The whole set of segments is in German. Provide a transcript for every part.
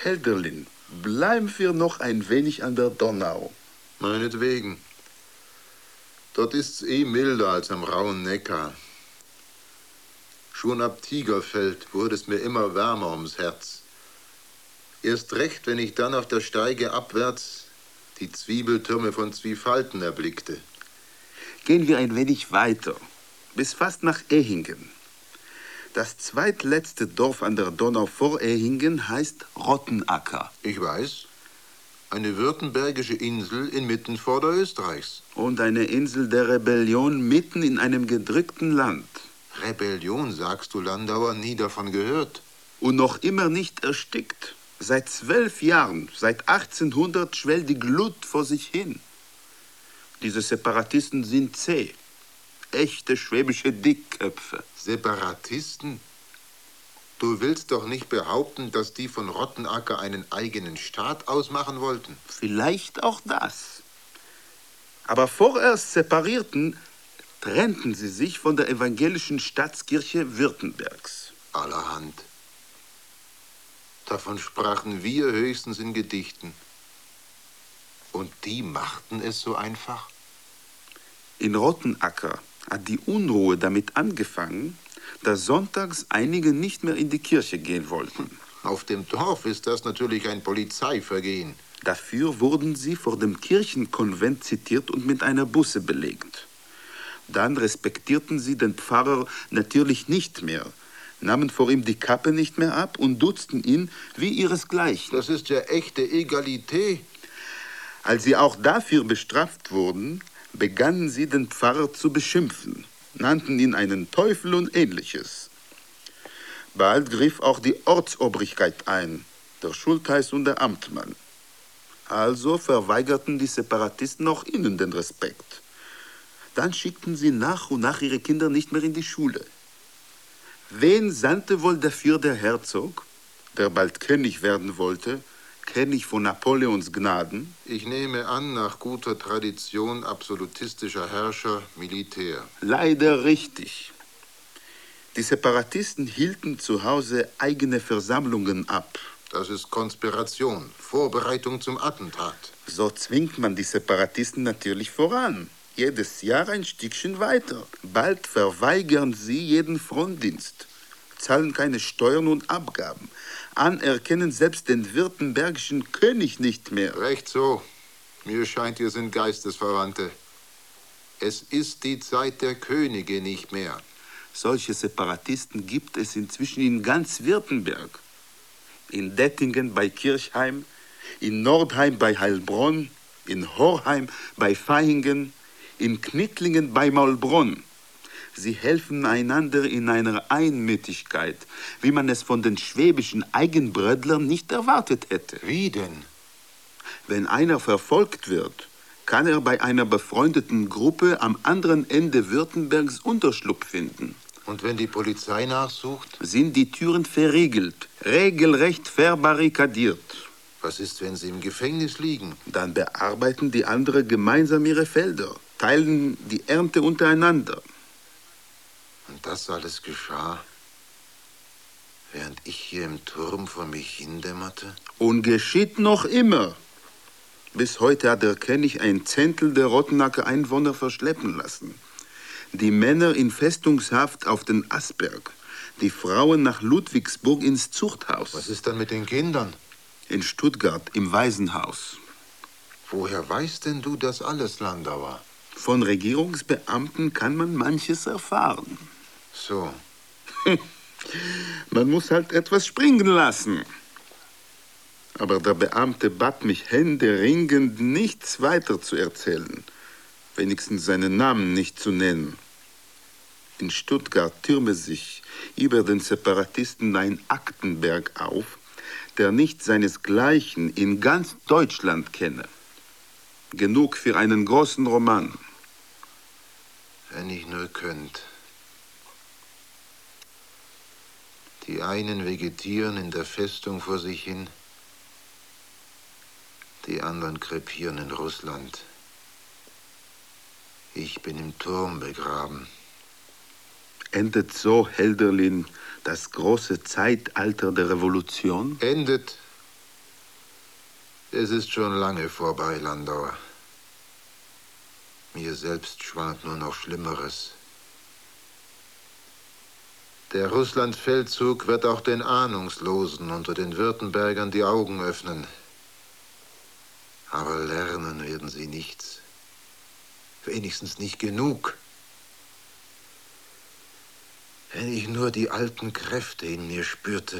Helderlin, bleiben wir noch ein wenig an der Donau. Meinetwegen. Dort ist's milder als am rauen Neckar. Schon ab Tigerfeld wurde es mir immer wärmer ums Herz. Erst recht, wenn ich dann auf der Steige abwärts die Zwiebeltürme von Zwiefalten erblickte. Gehen wir ein wenig weiter, bis fast nach Ehingen. Das zweitletzte Dorf an der Donau vor Ehingen heißt Rottenacker. Ich weiß. Eine württembergische Insel inmitten Vorderösterreichs. Und eine Insel der Rebellion mitten in einem gedrückten Land. Rebellion, sagst du, Landauer, nie davon gehört. Und noch immer nicht erstickt. Seit 12 Jahren, seit 1800 schwellt die Glut vor sich hin. Diese Separatisten sind zäh. Echte schwäbische Dickköpfe. Separatisten? Du willst doch nicht behaupten, dass die von Rottenacker einen eigenen Staat ausmachen wollten? Vielleicht auch das. Aber vorerst separierten, trennten sie sich von der evangelischen Staatskirche Württembergs. Allerhand. Davon sprachen wir höchstens in Gedichten. Und die machten es so einfach? In Rottenacker hat die Unruhe damit angefangen, dass sonntags einige nicht mehr in die Kirche gehen wollten. Auf dem Dorf ist das natürlich ein Polizeivergehen. Dafür wurden sie vor dem Kirchenkonvent zitiert und mit einer Busse belegt. Dann respektierten sie den Pfarrer natürlich nicht mehr, nahmen vor ihm die Kappe nicht mehr ab und dutzten ihn wie ihresgleichen. Das ist ja echte Egalität. Als sie auch dafür bestraft wurden, begannen sie den Pfarrer zu beschimpfen, nannten ihn einen Teufel und Ähnliches. Bald griff auch die Ortsobrigkeit ein, der Schultheiß und der Amtmann. Also verweigerten die Separatisten auch ihnen den Respekt. Dann schickten sie nach und nach ihre Kinder nicht mehr in die Schule. Wen sandte wohl dafür der Herzog, der bald König werden wollte, König von Napoleons Gnaden? Ich nehme an, nach guter Tradition absolutistischer Herrscher, Militär. Leider richtig. Die Separatisten hielten zu Hause eigene Versammlungen ab. Das ist Konspiration, Vorbereitung zum Attentat. So zwingt man die Separatisten natürlich voran. Jedes Jahr ein Stückchen weiter. Bald verweigern sie jeden Frondienst, zahlen keine Steuern und Abgaben, anerkennen selbst den württembergischen König nicht mehr. Recht so. Mir scheint, ihr sind Geistesverwandte. Es ist die Zeit der Könige nicht mehr. Solche Separatisten gibt es inzwischen in ganz Württemberg. In Dettingen bei Kirchheim, in Nordheim bei Heilbronn, in Horheim bei Vaihingen, in Knittlingen bei Maulbronn. Sie helfen einander in einer Einmütigkeit, wie man es von den schwäbischen Eigenbrödlern nicht erwartet hätte. Wie denn? Wenn einer verfolgt wird, kann er bei einer befreundeten Gruppe am anderen Ende Württembergs Unterschlupf finden. Und wenn die Polizei nachsucht? Sind die Türen verriegelt, regelrecht verbarrikadiert. Was ist, wenn sie im Gefängnis liegen? Dann bearbeiten die anderen gemeinsam ihre Felder, teilen die Ernte untereinander. Und das alles geschah, während ich hier im Turm vor mich hindämmerte? Und geschieht noch immer. Bis heute hat der König ein Zehntel der Rottenacker Einwohner verschleppen lassen. Die Männer in Festungshaft auf den Asberg, die Frauen nach Ludwigsburg ins Zuchthaus. Was ist dann mit den Kindern? In Stuttgart im Waisenhaus. Woher weißt denn du das alles, Landauer? Von Regierungsbeamten kann man manches erfahren. So. Man muss halt etwas springen lassen. Aber der Beamte bat mich händeringend, nichts weiter zu erzählen. Wenigstens seinen Namen nicht zu nennen. In Stuttgart türme sich über den Separatisten ein Aktenberg auf, der nicht seinesgleichen in ganz Deutschland kenne. Genug für einen großen Roman. Wenn ich nur könnt. Die einen vegetieren in der Festung vor sich hin, die anderen krepieren in Russland. Ich bin im Turm begraben. Endet so, Helderlin, das große Zeitalter der Revolution? Endet, Es ist schon lange vorbei, Landauer. Mir selbst schwant nur noch Schlimmeres. Der Russlandfeldzug wird auch den Ahnungslosen unter den Württembergern die Augen öffnen. Aber lernen werden sie nichts. Wenigstens nicht genug. Wenn ich nur die alten Kräfte in mir spürte,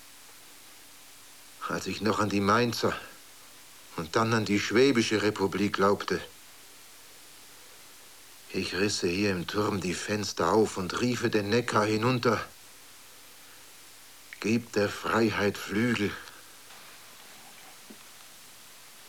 als ich noch an die Mainzer und dann an die Schwäbische Republik glaubte. Ich risse hier im Turm die Fenster auf und riefe den Neckar hinunter. Gib der Freiheit Flügel.